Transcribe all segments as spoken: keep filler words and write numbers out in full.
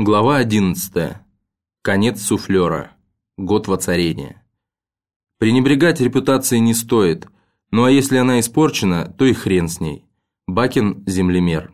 Глава одиннадцатая. Конец суфлера. Год воцарения. Пренебрегать репутацией не стоит, ну а если она испорчена, то и хрен с ней. Бакин, землемер.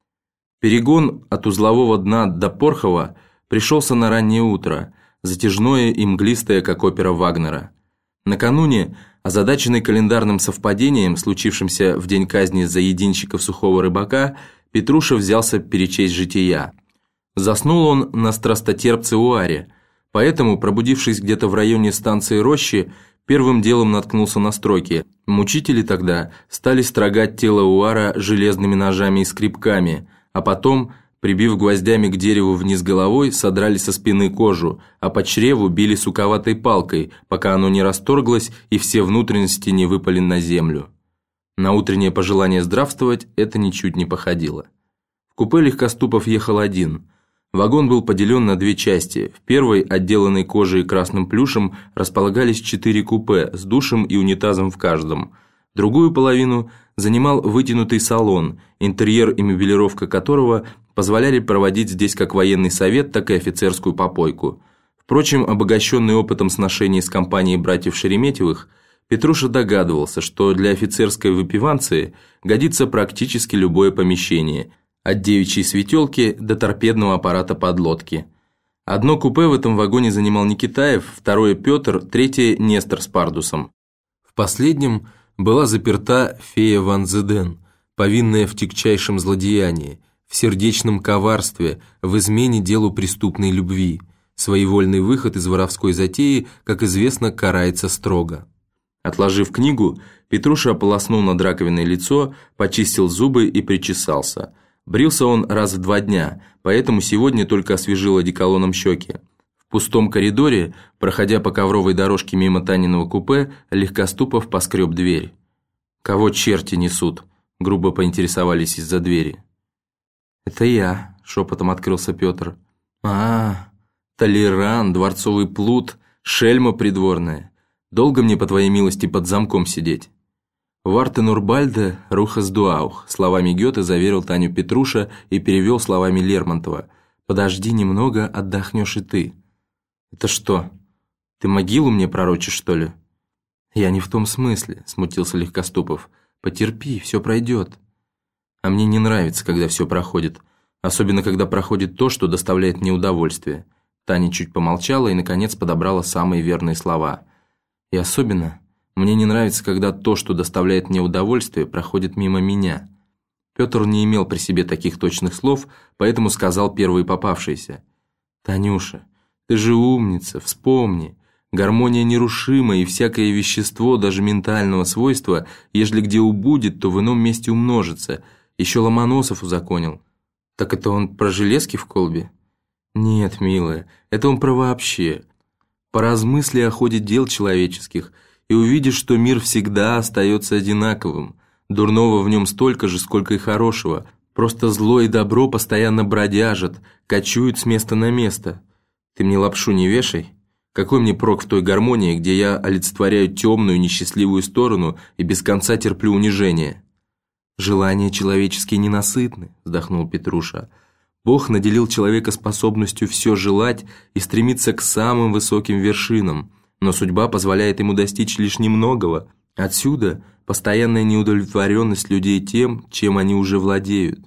Перегон от узлового дна до Порхова пришелся на раннее утро, затяжное и мглистое, как опера Вагнера. Накануне, озадаченный календарным совпадением, случившимся в день казни заединщиков сухого рыбака, Петруша взялся перечесть жития. Заснул он на страстотерпце Уаре, поэтому, пробудившись где-то в районе станции Рощи, первым делом наткнулся на строки. Мучители тогда стали строгать тело Уара железными ножами и скребками, а потом, прибив гвоздями к дереву вниз головой, содрали со спины кожу, а по чреву били суковатой палкой, пока оно не расторглось и все внутренности не выпали на землю. На утреннее пожелание здравствовать это ничуть не походило. В купе Легкоступов ехал один. Вагон был поделен на две части. В первой, отделанной кожей и красным плюшем, располагались четыре купе с душем и унитазом в каждом. Другую половину занимал вытянутый салон, интерьер и мебелировка которого позволяли проводить здесь как военный совет, так и офицерскую попойку. Впрочем, обогащенный опытом сношений с компанией братьев Шереметьевых, Петруша догадывался, что для офицерской выпиванции годится практически любое помещение – от девичьей светелки до торпедного аппарата подлодки. Одно купе в этом вагоне занимал Никитаев, второе – Петр, третье – Нестор с Пардусом. В последнем была заперта фея Ван Зеден, повинная в тягчайшем злодеянии, в сердечном коварстве, в измене делу преступной любви. Своевольный выход из воровской затеи, как известно, карается строго. Отложив книгу, Петруша ополоснул над раковиной лицо, почистил зубы и причесался. Брился он раз в два дня, поэтому сегодня только освежил одеколоном щеки. В пустом коридоре, проходя по ковровой дорожке мимо Таниного купе, Легкоступов поскреб дверь. «Кого черти несут?» – грубо поинтересовались из-за двери. «Это я», – шепотом открылся Петр. «А, Толеран, дворцовый плут, шельма придворная. Долго мне, по твоей милости, под замком сидеть?» «Варте Нурбальде рухас дуаух», словами Гёте заверил Таню Петруша и перевел словами Лермонтова. «Подожди немного, отдохнешь и ты». «Это что, ты могилу мне пророчишь, что ли?» «Я не в том смысле», – смутился Легкоступов. «Потерпи, все пройдет». «А мне не нравится, когда все проходит, особенно когда проходит то, что доставляет мне удовольствие». Таня чуть помолчала и, наконец, подобрала самые верные слова. «И особенно... мне не нравится, когда то, что доставляет мне удовольствие, проходит мимо меня». Петр не имел при себе таких точных слов, поэтому сказал первый попавшийся. «Танюша, ты же умница, вспомни. Гармония нерушима, и всякое вещество, даже ментального свойства, ежели где убудет, то в ином месте умножится. Еще Ломоносов узаконил». «Так это он про железки в колбе?» «Нет, милая, это он про вообще. Поразмысли о ходе дел человеческих, и увидишь, что мир всегда остается одинаковым. Дурного в нем столько же, сколько и хорошего. Просто зло и добро постоянно бродяжат, кочуют с места на место. Ты мне лапшу не вешай. Какой мне прок в той гармонии, где я олицетворяю темную, несчастливую сторону и без конца терплю унижение?» «Желания человеческие ненасытны», – вздохнул Петруша. «Бог наделил человека способностью все желать и стремиться к самым высоким вершинам. Но судьба позволяет ему достичь лишь немногого. Отсюда постоянная неудовлетворенность людей тем, чем они уже владеют».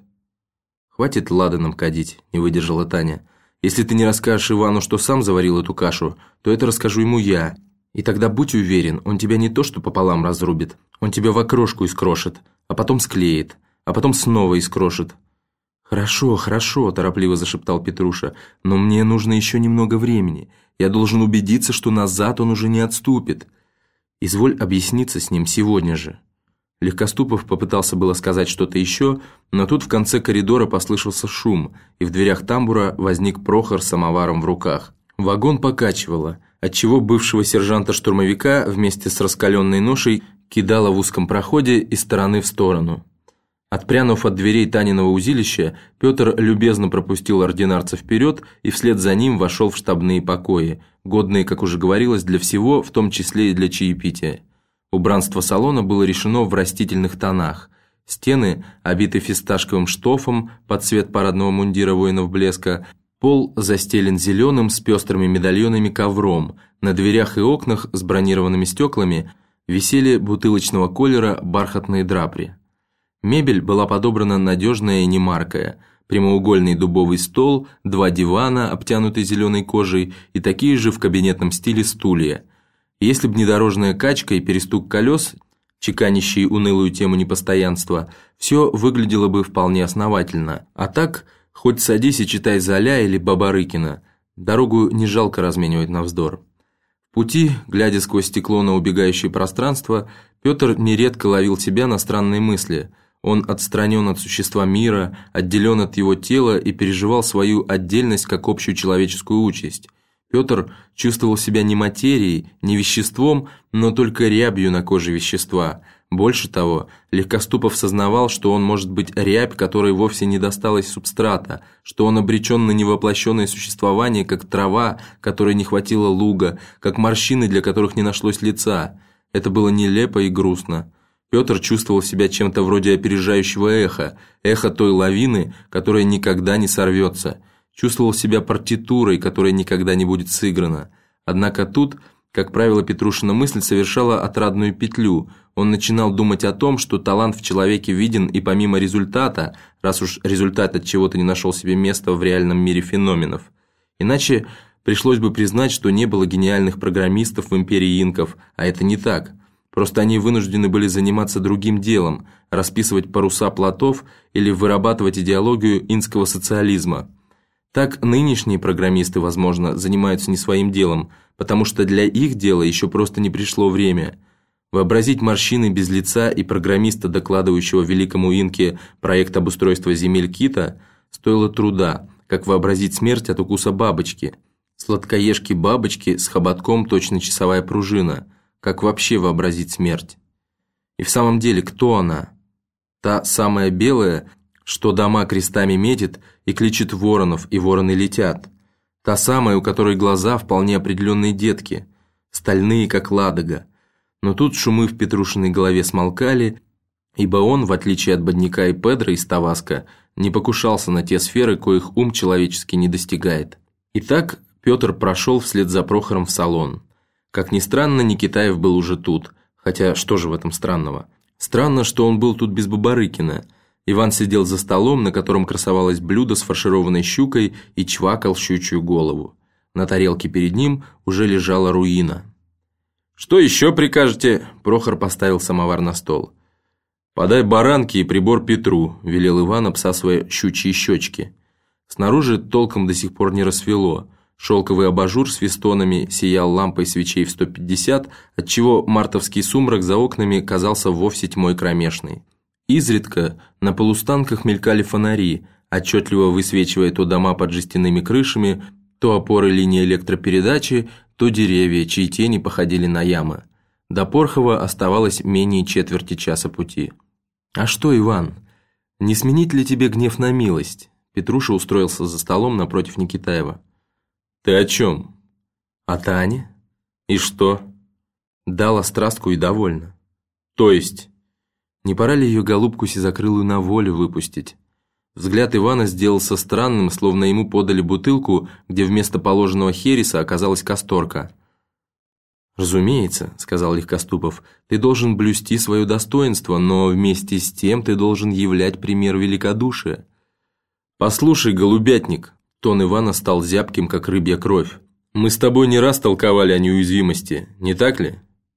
«Хватит ладаном кадить», – не выдержала Таня. «Если ты не расскажешь Ивану, что сам заварил эту кашу, то это расскажу ему я. И тогда будь уверен, он тебя не то что пополам разрубит, он тебя в окрошку искрошит, а потом склеит, а потом снова искрошит». «Хорошо, хорошо», – торопливо зашептал Петруша, – «но мне нужно еще немного времени. Я должен убедиться, что назад он уже не отступит. Изволь объясниться с ним сегодня же». Легкоступов попытался было сказать что-то еще, но тут в конце коридора послышался шум, и в дверях тамбура возник Прохор с самоваром в руках. Вагон покачивало, отчего бывшего сержанта-штурмовика вместе с раскаленной ношей кидало в узком проходе из стороны в сторону. Отпрянув от дверей Таниного узилища, Петр любезно пропустил ординарца вперед и вслед за ним вошел в штабные покои, годные, как уже говорилось, для всего, в том числе и для чаепития. Убранство салона было решено в растительных тонах. Стены обиты фисташковым штофом под цвет парадного мундира воинов блеска, Пол застелен зеленым с пестрыми медальонами ковром, на дверях и окнах с бронированными стеклами висели бутылочного колера бархатные драпри. Мебель была подобрана надежная и немаркая: прямоугольный дубовый стол, два дивана, обтянутые зеленой кожей, и такие же в кабинетном стиле стулья. Если б не дорожная качка и перестук колес, чеканящие унылую тему непостоянства, все выглядело бы вполне основательно. А так, хоть садись и читай Золя или Бабарыкина, дорогу не жалко разменивать на вздор. В пути, глядя сквозь стекло на убегающее пространство, Петр нередко ловил себя на странные мысли. Он отстранен от существа мира, отделен от его тела и переживал свою отдельность как общую человеческую участь. Петр чувствовал себя не материей, не веществом, но только рябью на коже вещества. Больше того, Легкоступов сознавал, что он может быть рябь, которой вовсе не досталось субстрата, что он обречен на невоплощенное существование, как трава, которой не хватило луга, как морщины, для которых не нашлось лица. Это было нелепо и грустно. Петр чувствовал себя чем-то вроде опережающего эха, эхо той лавины, которая никогда не сорвется. Чувствовал себя партитурой, которая никогда не будет сыграна. Однако тут, как правило, Петрушина мысль совершала отрадную петлю. Он начинал думать о том, что талант в человеке виден и помимо результата, раз уж результат от чего-то не нашел себе места в реальном мире феноменов. Иначе пришлось бы признать, что не было гениальных программистов в империи инков, а это не так. Просто они вынуждены были заниматься другим делом, расписывать паруса плотов или вырабатывать идеологию инского социализма. Так нынешние программисты, возможно, занимаются не своим делом, потому что для их дела еще просто не пришло время. Вообразить морщины без лица и программиста, докладывающего великому инке проект обустройства земель Кита, стоило труда, как вообразить смерть от укуса бабочки. Сладкоежки-бабочки с хоботком точно часовая пружина. Как вообще вообразить смерть? И в самом деле, кто она? Та самая белая, что дома крестами метит и кличет воронов, и вороны летят. Та самая, у которой глаза вполне определенные детки, стальные, как ладога. Но тут шумы в Петрушиной голове смолкали, ибо он, в отличие от Бодняка и Педро из Таваска, не покушался на те сферы, коих ум человеческий не достигает. Итак, Петр прошел вслед за Прохором в салон. Как ни странно, Никитаев был уже тут, хотя что же в этом странного? Странно, что он был тут без Бабарыкина. Иван сидел за столом, на котором красовалось блюдо с фаршированной щукой, и чвакал щучью голову. На тарелке перед ним уже лежала руина. «Что еще прикажете?» – Прохор поставил самовар на стол. «Подай баранки и прибор Петру», – велел Иван, обсасывая щучьи щечки. Снаружи толком до сих пор не рассвело. Шелковый абажур с фестонами сиял лампой свечей в сто пятьдесят, отчего мартовский сумрак за окнами казался вовсе тьмой кромешной. Изредка на полустанках мелькали фонари, отчетливо высвечивая то дома под жестяными крышами, то опоры линии электропередачи, то деревья, чьи тени походили на ямы. До Порхова оставалось менее четверти часа пути. «А что, Иван, не сменить ли тебе гнев на милость?» Петруша устроился за столом напротив Никитаева. «Ты о чем?» «О Тане». «И что?» «Дала страстку и довольна». «То есть?» «Не пора ли ее голубку сизокрылую на волю выпустить?» Взгляд Ивана сделался странным, словно ему подали бутылку, где вместо положенного хереса оказалась касторка. «Разумеется», — сказал Легкоступов, — «ты должен блюсти свое достоинство, но вместе с тем ты должен являть пример великодушия». «Послушай, голубятник», — тон Ивана стал зябким, как рыбья кровь, — «мы с тобой не раз толковали о неуязвимости, не так ли?»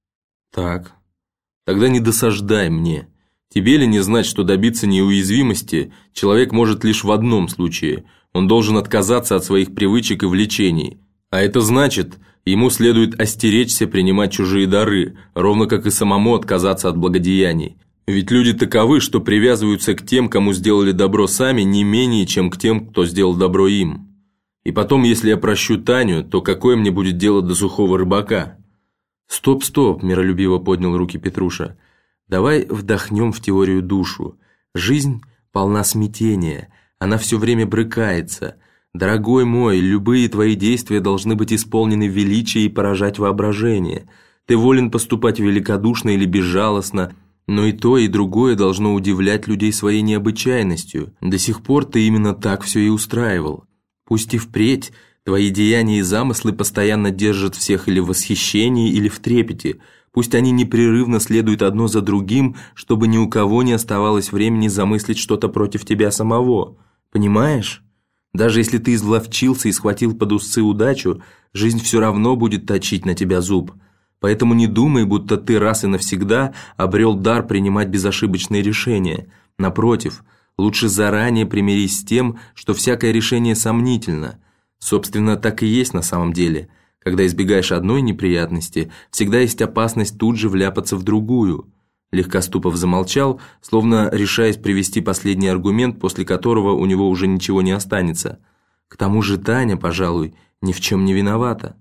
«Так». «Тогда не досаждай мне. Тебе ли не знать, что добиться неуязвимости человек может лишь в одном случае – он должен отказаться от своих привычек и влечений, а это значит, ему следует остеречься принимать чужие дары, ровно как и самому отказаться от благодеяний. Ведь люди таковы, что привязываются к тем, кому сделали добро сами, не менее, чем к тем, кто сделал добро им. И потом, если я прощу Таню, то какое мне будет дело до сухого рыбака?» «Стоп, стоп», – миролюбиво поднял руки Петруша. «Давай вдохнем в теорию душу. Жизнь полна смятения, она все время брыкается. Дорогой мой, любые твои действия должны быть исполнены величия и поражать воображение. Ты волен поступать великодушно или безжалостно, но и то, и другое должно удивлять людей своей необычайностью. До сих пор ты именно так все и устраивал. Пусть и впредь твои деяния и замыслы постоянно держат всех или в восхищении, или в трепете. Пусть они непрерывно следуют одно за другим, чтобы ни у кого не оставалось времени замыслить что-то против тебя самого. Понимаешь? Даже если ты изловчился и схватил под усы удачу, жизнь все равно будет точить на тебя зуб. Поэтому не думай, будто ты раз и навсегда обрел дар принимать безошибочные решения. Напротив, лучше заранее примирись с тем, что всякое решение сомнительно. Собственно, так и есть на самом деле. Когда избегаешь одной неприятности, всегда есть опасность тут же вляпаться в другую. Легкоступов замолчал, словно решаясь привести последний аргумент, после которого у него уже ничего не останется. К тому же Таня, пожалуй, ни в чем не виновата.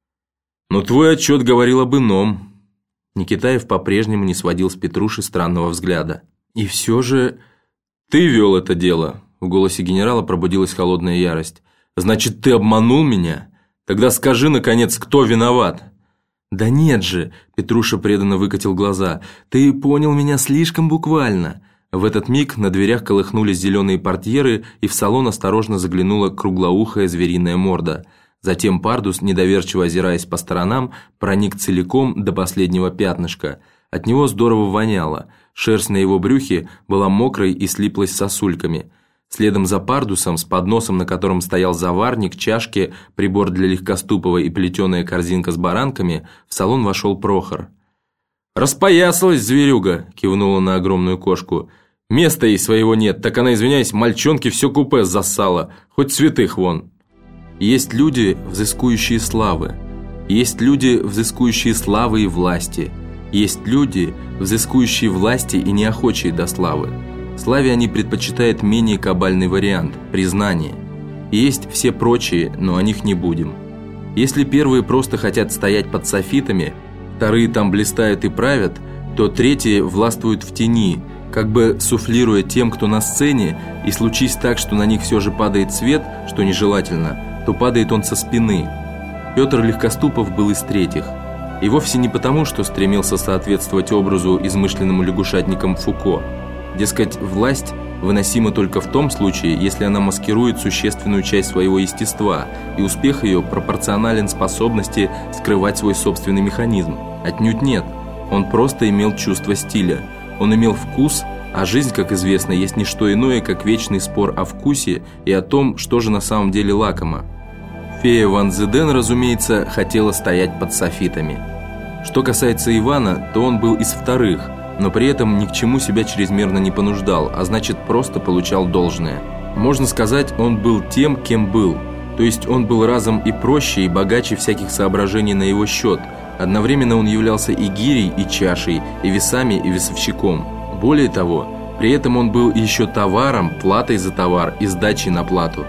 «Но твой отчет говорил об ином». Никитаев по-прежнему не сводил с Петруши странного взгляда. «И все же ты вел это дело», — в голосе генерала пробудилась холодная ярость. «Значит, ты обманул меня? Тогда скажи, наконец, кто виноват?» «Да нет же», — Петруша преданно выкатил глаза, «ты понял меня слишком буквально». В этот миг на дверях колыхнулись зеленые портьеры, и в салон осторожно заглянула круглоухая звериная морда. Затем Пардус, недоверчиво озираясь по сторонам, проник целиком до последнего пятнышка. От него здорово воняло, шерсть на его брюхе была мокрой и слиплась сосульками. Следом за Пардусом, с подносом, на котором стоял заварник, чашки, прибор для Легкоступова и плетеная корзинка с баранками, в салон вошел Прохор. «Распоясалась зверюга!» – кивнула на огромную кошку. «Места ей своего нет, так она, извиняюсь, мальчонке все купе зассала, хоть святых вон!» Есть люди, взыскующие славы. Есть люди, взыскующие славы и власти. Есть люди, взыскующие власти и неохочие до славы. Славе они предпочитают менее кабальный вариант – признание. Есть все прочие, но о них не будем. Если первые просто хотят стоять под софитами, вторые там блистают и правят, то третьи властвуют в тени, как бы суфлируя тем, кто на сцене, и случись так, что на них все же падает свет, что нежелательно, то падает он со спины. Петр Легкоступов был из третьих. И вовсе не потому, что стремился соответствовать образу, измышленному лягушатником Фуко. Дескать, власть выносима только в том случае, если она маскирует существенную часть своего естества, и успех ее пропорционален способности скрывать свой собственный механизм. Отнюдь нет. Он просто имел чувство стиля. Он имел вкус, а жизнь, как известно, есть не что иное, как вечный спор о вкусе и о том, что же на самом деле лакомо. Фея Ван Зеден, разумеется, хотела стоять под софитами. Что касается Ивана, то он был из вторых, но при этом ни к чему себя чрезмерно не понуждал, а значит, просто получал должное. Можно сказать, он был тем, кем был, то есть он был разом и проще, и богаче всяких соображений на его счет. Одновременно он являлся и гирей, и чашей, и весами, и весовщиком. Более того, при этом он был еще товаром, платой за товар и сдачей на плату.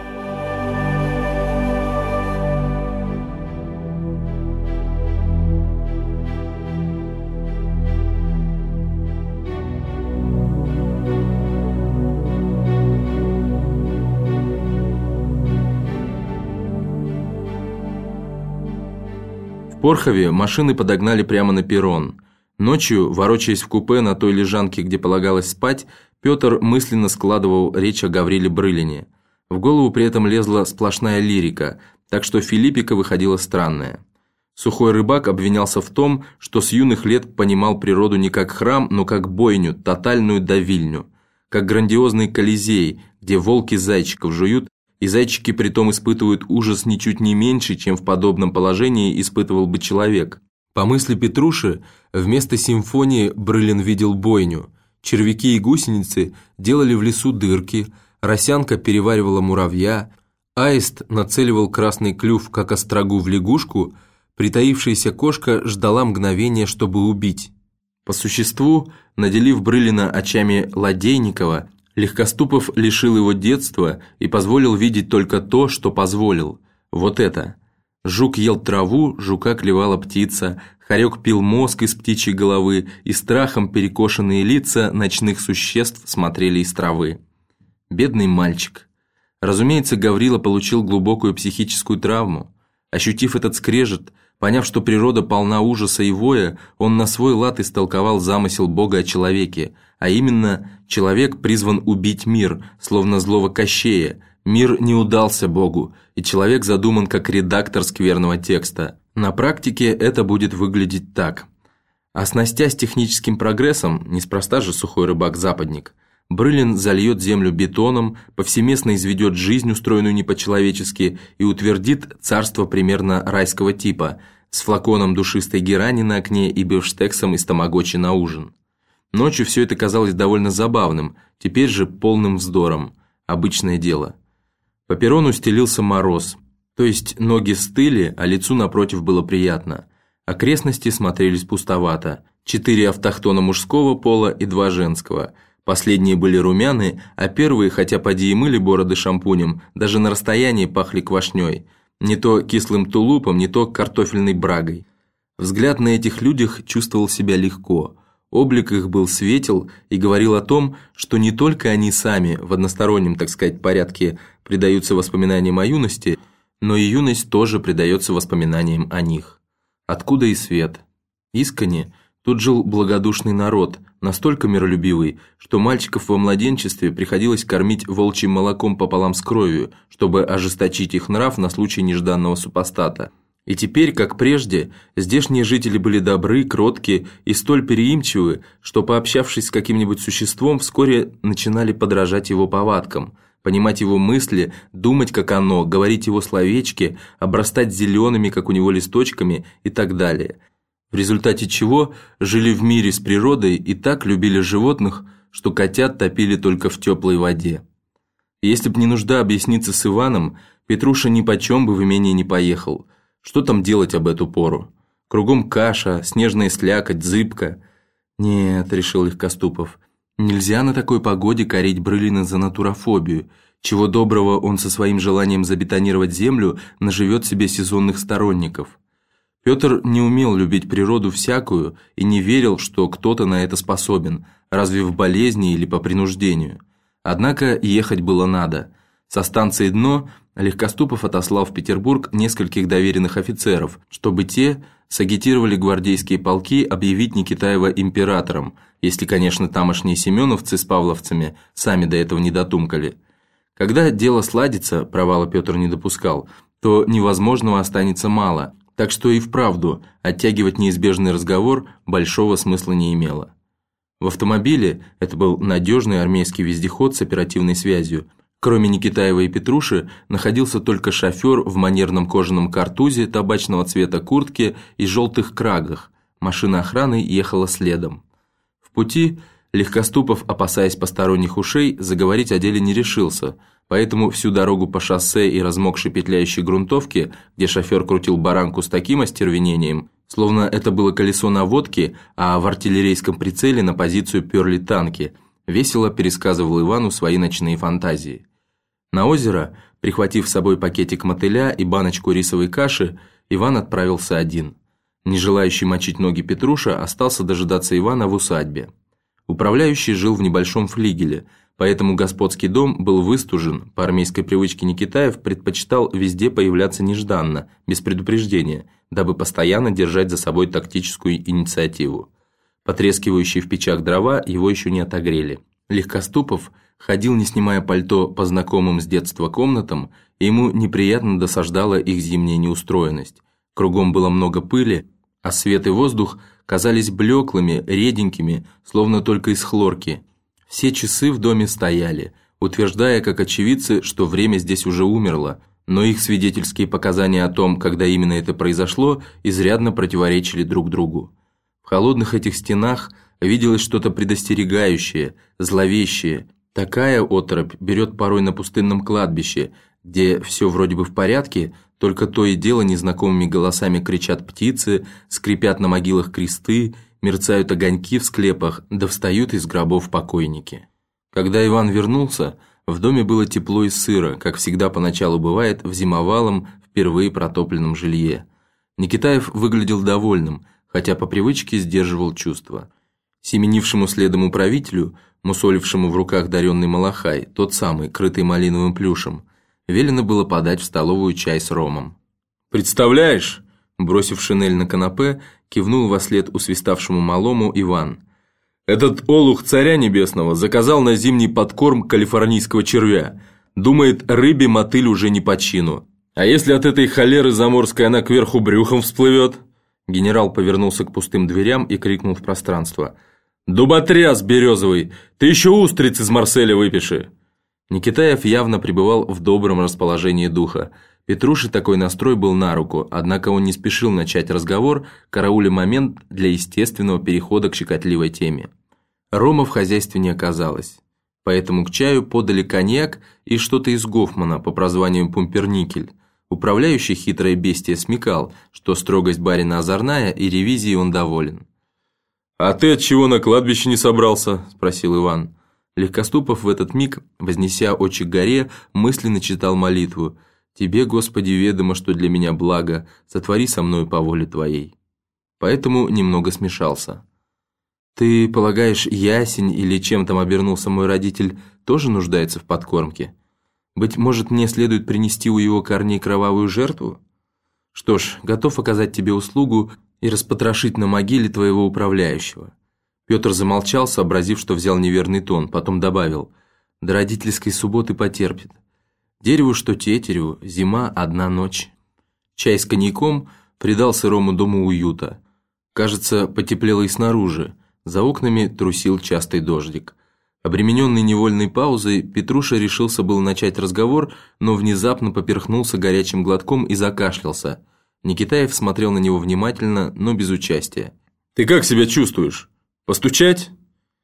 В Порхове машины подогнали прямо на перрон. Ночью, ворочаясь в купе на той лежанке, где полагалось спать, Петр мысленно складывал речь о Гавриле Брылине. В голову при этом лезла сплошная лирика, так что Филиппика выходила странная. Сухой рыбак обвинялся в том, что с юных лет понимал природу не как храм, но как бойню, тотальную давильню, как грандиозный Колизей, где волки зайчиков жуют, и зайчики притом испытывают ужас ничуть не меньше, чем в подобном положении испытывал бы человек. По мысли Петруши, вместо симфонии Брылин видел бойню. Червяки и гусеницы делали в лесу дырки, росянка переваривала муравья, аист нацеливал красный клюв, как острогу, в лягушку, притаившаяся кошка ждала мгновения, чтобы убить. По существу, наделив Брылина очами Ладейникова, Легкоступов лишил его детства и позволил видеть только то, что позволил. Вот это. Жук ел траву, жука клевала птица, хорек пил мозг из птичьей головы, и страхом перекошенные лица ночных существ смотрели из травы. Бедный мальчик. Разумеется, Гаврила получил глубокую психическую травму. Ощутив этот скрежет, поняв, что природа полна ужаса и воя, он на свой лад истолковал замысел Бога о человеке, а именно, человек призван убить мир, словно злого Кощея. Мир не удался Богу, и человек задуман как редактор скверного текста. На практике это будет выглядеть так. Оснастясь техническим прогрессом, неспроста же сухой рыбак-западник, Брылин зальет землю бетоном, повсеместно изведет жизнь, устроенную не по-человечески, и утвердит царство примерно райского типа, с флаконом душистой герани на окне и бифштексом из тамагочи на ужин. Ночью все это казалось довольно забавным, теперь же полным вздором. Обычное дело. По перрону стелился мороз, то есть ноги стыли, а лицу напротив было приятно. Окрестности смотрелись пустовато. Четыре автохтона мужского пола и два женского. Последние были румяны, а первые, хотя поди и мыли бороды шампунем, даже на расстоянии пахли квашней. Не то кислым тулупом, не то картофельной брагой. Взгляд на этих людях чувствовал себя легко. Облик их был светел и говорил о том, что не только они сами в одностороннем, так сказать, порядке предаются воспоминаниям о юности, но и юность тоже предается воспоминаниям о них. Откуда и свет? Искренне тут жил благодушный народ, настолько миролюбивый, что мальчиков во младенчестве приходилось кормить волчьим молоком пополам с кровью, чтобы ожесточить их нрав на случай нежданного супостата. И теперь, как прежде, здешние жители были добры, кротки и столь переимчивы, что, пообщавшись с каким-нибудь существом, вскоре начинали подражать его повадкам, понимать его мысли, думать, как оно, говорить его словечки, обрастать зелеными, как у него, листочками и так далее. В результате чего жили в мире с природой и так любили животных, что котят топили только в теплой воде. Если б не нужда объясниться с Иваном, Петруша нипочем бы в имение не поехал. Что там делать об эту пору? Кругом каша, снежная слякоть, зыбка. Нет, решил Легкоступов, нельзя на такой погоде корить Брылина за натурофобию. Чего доброго, он со своим желанием забетонировать землю наживет себе сезонных сторонников. Петр не умел любить природу всякую и не верил, что кто-то на это способен, разве в болезни или по принуждению. Однако ехать было надо. Со станции «Дно» Легкоступов отослал в Петербург нескольких доверенных офицеров, чтобы те сагитировали гвардейские полки объявить Никитаева императором, если, конечно, тамошние семеновцы с павловцами сами до этого не дотумкали. Когда дело сладится, провала Петр не допускал, то невозможного останется мало, так что и вправду оттягивать неизбежный разговор большого смысла не имело. В автомобиле, это был надежный армейский вездеход с оперативной связью, кроме Никитаева и Петруши, находился только шофер в манерном кожаном картузе, табачного цвета куртке и желтых крагах. Машина охраны ехала следом. В пути Легкоступов, опасаясь посторонних ушей, заговорить о деле не решился, поэтому всю дорогу по шоссе и размокшей петляющей грунтовке, где шофер крутил баранку с таким остервенением, словно это было колесо наводки, а в артиллерийском прицеле на позицию перли танки, весело пересказывал Ивану свои ночные фантазии. На озеро, прихватив с собой пакетик мотыля и баночку рисовой каши, Иван отправился один. Не желающий мочить ноги Петруша остался дожидаться Ивана в усадьбе. Управляющий жил в небольшом флигеле, поэтому господский дом был выстужен, по армейской привычке Никитаев предпочитал везде появляться нежданно, без предупреждения, дабы постоянно держать за собой тактическую инициативу. Потрескивающие в печах дрова его еще не отогрели. Легкоступов ходил, не снимая пальто, по знакомым с детства комнатам, и ему неприятно досаждала их зимняя неустроенность. Кругом было много пыли, а свет и воздух казались блеклыми, реденькими, словно только из хлорки. Все часы в доме стояли, утверждая, как очевидцы, что время здесь уже умерло, но их свидетельские показания о том, когда именно это произошло, изрядно противоречили друг другу. В холодных этих стенах виделось что-то предостерегающее, зловещее. Такая оторопь берет порой на пустынном кладбище, где все вроде бы в порядке, только то и дело незнакомыми голосами кричат птицы, скрипят на могилах кресты, мерцают огоньки в склепах, да встают из гробов покойники. Когда Иван вернулся, в доме было тепло и сыро, как всегда поначалу бывает в зимовалом, впервые протопленном жилье. Никитаев выглядел довольным, хотя по привычке сдерживал чувства. Семенившему следом управителю, мусолившему в руках даренный малахай, тот самый, крытый малиновым плюшем, велено было подать в столовую чай с ромом. «Представляешь?» – бросив шинель на канапе, кивнул вослед усвиставшему малому Иван. «Этот олух царя небесного заказал на зимний подкорм калифорнийского червя. Думает, рыбе мотыль уже не по чину. А если от этой холеры заморской она кверху брюхом всплывет?» Генерал повернулся к пустым дверям и крикнул в пространство. «Дуботряс березовый, ты еще устриц из Марселя выпиши!» Никитаев явно пребывал в добром расположении духа. Петруше такой настрой был на руку, однако он не спешил начать разговор, карауля момент для естественного перехода к щекотливой теме. Рома в хозяйстве не оказалось, поэтому к чаю подали коньяк и что-то из Гофмана по прозванию Пумперникель. Управляющий хитрое бестие смекал, что строгость барина озорная и ревизией он доволен. «А ты отчего на кладбище не собрался?» – спросил Иван. Легкоступов в этот миг, вознеся очи к горе, мысленно читал молитву: «Тебе, Господи, ведомо, что для меня благо, сотвори со мною по воле Твоей». Поэтому немного смешался. «Ты полагаешь, ясень или чем там обернулся мой родитель тоже нуждается в подкормке? Быть может, мне следует принести у его корней кровавую жертву? Что ж, готов оказать тебе услугу и распотрошить на могиле твоего управляющего». Петр замолчал, сообразив, что взял неверный тон, потом добавил: «До родительской субботы потерпит. Дереву, что тетереву, зима – одна ночь». Чай с коньяком придал сырому дому уюта. Кажется, потеплело и снаружи. За окнами трусил частый дождик. Обремененный невольной паузой, Петруша решился был начать разговор, но внезапно поперхнулся горячим глотком и закашлялся. Никитаев смотрел на него внимательно, но без участия. «Ты как себя чувствуешь? Постучать?»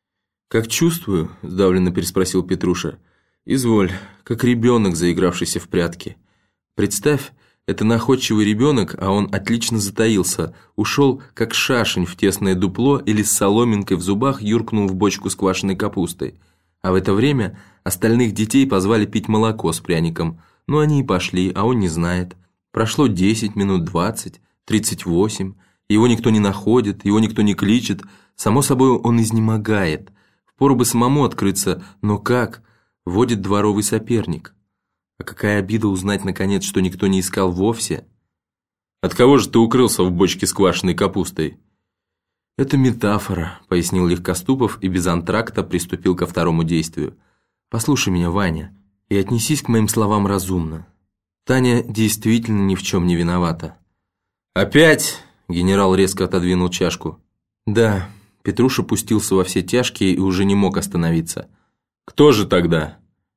«Как чувствую?» – сдавленно переспросил Петруша. «Изволь, как ребенок, заигравшийся в прятки. Представь, это находчивый ребенок, а он отлично затаился, ушел, как шашень в тесное дупло или с соломинкой в зубах юркнул в бочку с квашеной капустой. А в это время остальных детей позвали пить молоко с пряником. Ну, они и пошли, а он не знает. Прошло десять минут, двадцать, тридцать восемь. Его никто не находит, его никто не кличет. Само собой, он изнемогает. Впору бы самому открыться, но как? Водит дворовый соперник. А какая обида узнать, наконец, что никто не искал вовсе. От кого же ты укрылся в бочке с квашеной капустой?» «Это метафора», — пояснил Легкоступов и без антракта приступил ко второму действию. «Послушай меня, Ваня, и отнесись к моим словам разумно. Таня действительно ни в чем не виновата». «Опять?» — генерал резко отодвинул чашку. «Да». Петруша пустился во все тяжкие и уже не мог остановиться. «Кто же тогда?»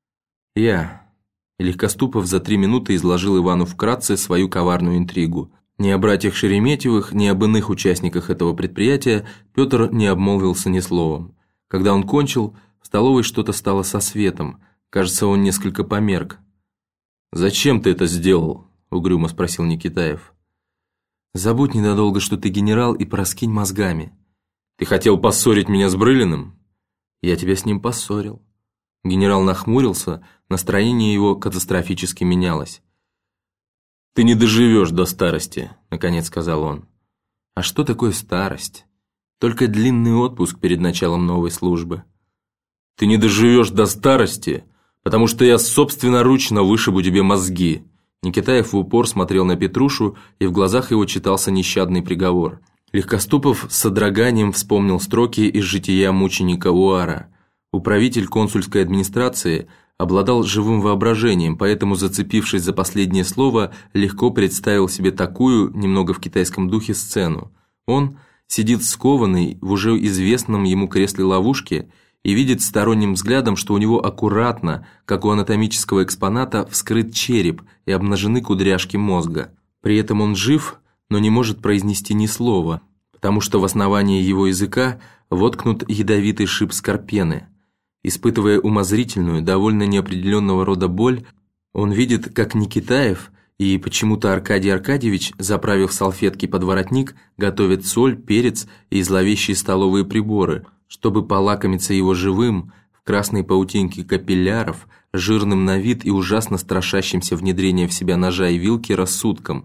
«Я». Легкоступов за три минуты изложил Ивану вкратце свою коварную интригу. Ни о братьях Шереметьевых, ни об иных участниках этого предприятия Петр не обмолвился ни словом. Когда он кончил, в столовой что-то стало со светом. Кажется, он несколько померк. «Зачем ты это сделал?» – угрюмо спросил Никитаев. «Забудь ненадолго, что ты генерал, и пораскинь мозгами». «Ты хотел поссорить меня с Брылиным?» «Я тебя с ним поссорил». Генерал нахмурился, настроение его катастрофически менялось. «Ты не доживешь до старости», — наконец сказал он. «А что такое старость? Только длинный отпуск перед началом новой службы». «Ты не доживешь до старости, потому что я собственноручно вышибу тебе мозги». Никитаев в упор смотрел на Петрушу, и в глазах его читался нещадный приговор. Легкоступов с содроганием вспомнил строки из жития мученика Уара. Управитель консульской администрации обладал живым воображением, поэтому, зацепившись за последнее слово, легко представил себе такую, немного в китайском духе, сцену. Он сидит скованный в уже известном ему кресле ловушки и видит сторонним взглядом, что у него аккуратно, как у анатомического экспоната, вскрыт череп и обнажены кудряшки мозга. При этом он жив, но не может произнести ни слова, потому что в основании его языка воткнут ядовитый шип скорпены. Испытывая умозрительную, довольно неопределенного рода боль, он видит, как Никитаев и почему-то Аркадий Аркадьевич, заправив салфетки под воротник, готовят соль, перец и зловещие столовые приборы, чтобы полакомиться его живым, в красной паутинке капилляров, жирным на вид и ужасно страшащимся внедрения в себя ножа и вилки рассудком.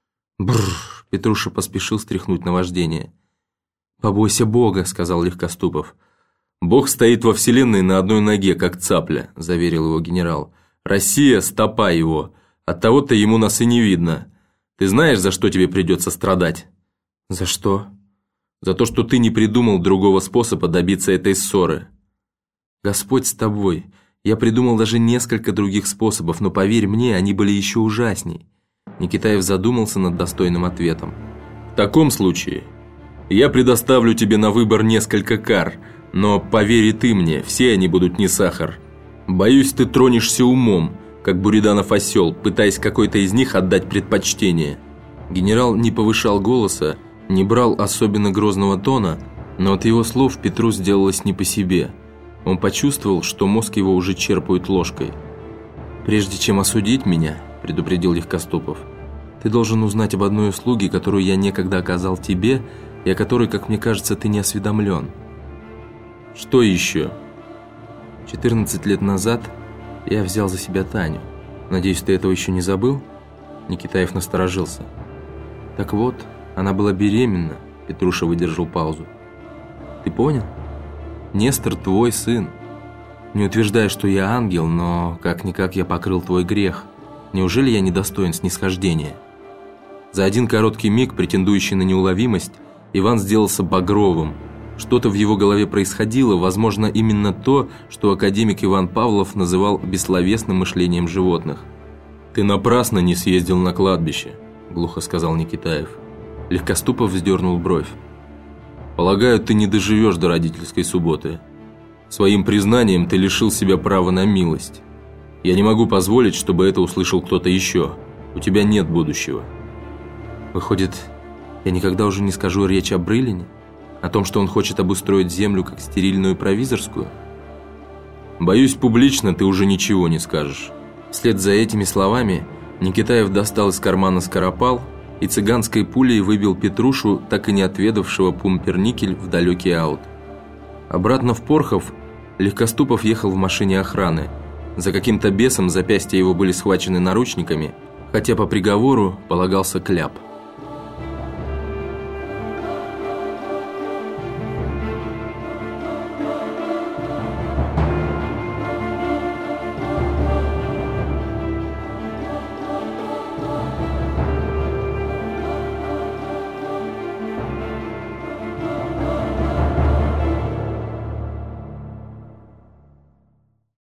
Бррр, Петруша поспешил стряхнуть наваждение. «Побойся Бога», — сказал Легкоступов. «Бог стоит во вселенной на одной ноге, как цапля», — заверил его генерал. «Россия — стопа его. Оттого-то ему нас и не видно. Ты знаешь, за что тебе придется страдать?» «За что?» «За то, что ты не придумал другого способа добиться этой ссоры». «Господь с тобой. Я придумал даже несколько других способов, но поверь мне, они были еще ужасней». Никитаев задумался над достойным ответом. «В таком случае я предоставлю тебе на выбор несколько кар, но поверь и ты мне, все они будут не сахар. Боюсь, ты тронешься умом, как Буриданов осел, пытаясь какой-то из них отдать предпочтение». Генерал не повышал голоса, не брал особенно грозного тона, но от его слов Петру сделалось не по себе. Он почувствовал, что мозг его уже черпают ложкой. «Прежде чем осудить меня, – предупредил Легкоступов, – ты должен узнать об одной услуге, которую я некогда оказал тебе, и о которой, как мне кажется, ты не осведомлен». «Что еще?» четырнадцать лет назад я взял за себя Таню. Надеюсь, ты этого еще не забыл?» Никитаев насторожился. «Так вот, она была беременна», – Петруша выдержал паузу. «Ты понял? Нестор твой сын. Не утверждаю, что я ангел, но как-никак я покрыл твой грех. Неужели я недостоин снисхождения?» За один короткий миг, претендующий на неуловимость, Иван сделался багровым. Что-то в его голове происходило, возможно, именно то, что академик Иван Павлов называл бессловесным мышлением животных. «Ты напрасно не съездил на кладбище», – глухо сказал Никитаев. Легкоступов вздернул бровь. «Полагаю, ты не доживешь до родительской субботы. Своим признанием ты лишил себя права на милость. Я не могу позволить, чтобы это услышал кто-то еще. У тебя нет будущего». «Выходит, я никогда уже не скажу речь о Брылине? О том, что он хочет обустроить землю как стерильную провизорскую?» «Боюсь, публично ты уже ничего не скажешь». Вслед за этими словами Никитаев достал из кармана скоропал и цыганской пулей выбил Петрушу, так и не отведавшего пумперникель, в далекий аут. Обратно в Порхов Легкоступов ехал в машине охраны. За каким-то бесом запястья его были схвачены наручниками, хотя по приговору полагался кляп.